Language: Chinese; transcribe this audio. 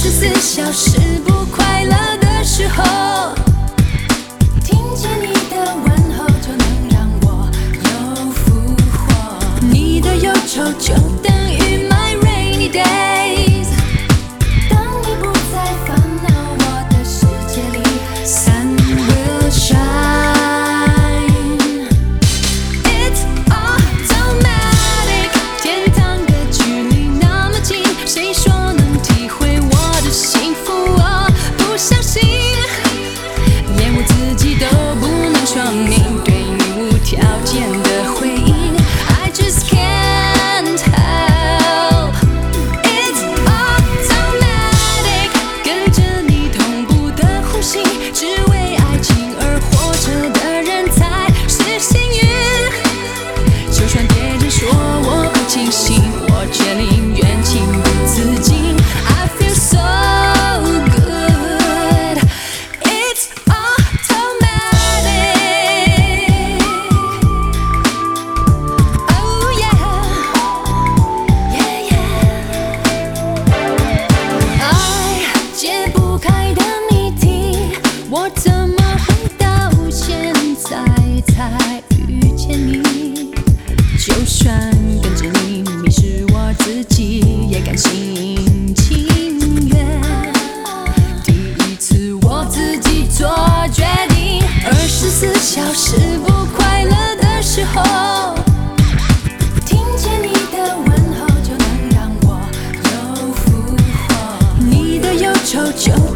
24小时不快乐的时候，听见你的问候就能让我又复活。你的忧愁就等于 my rainy days。当你不再烦恼，我的世界里 sun will shine。It's automatic， 天堂的距离那么近，谁说能体会我的幸福？我不相信，连我自己都不能说明，对你无条件的回应。I just can't help。It's automatic， 跟着你同步的呼吸，只为爱情而活着的人才是幸运。就算别人说我不清醒，我却宁愿情不自禁。I feel so good， it's automatic。Oh yeah，yeah yeah。爱解不开的谜题，我怎么会到现在才遇见你？就算跟着你迷失我自己，也甘心情愿。第一次我自己做决定，24小时不快乐的时候，听见你的问候就能让我又复活。你的忧愁就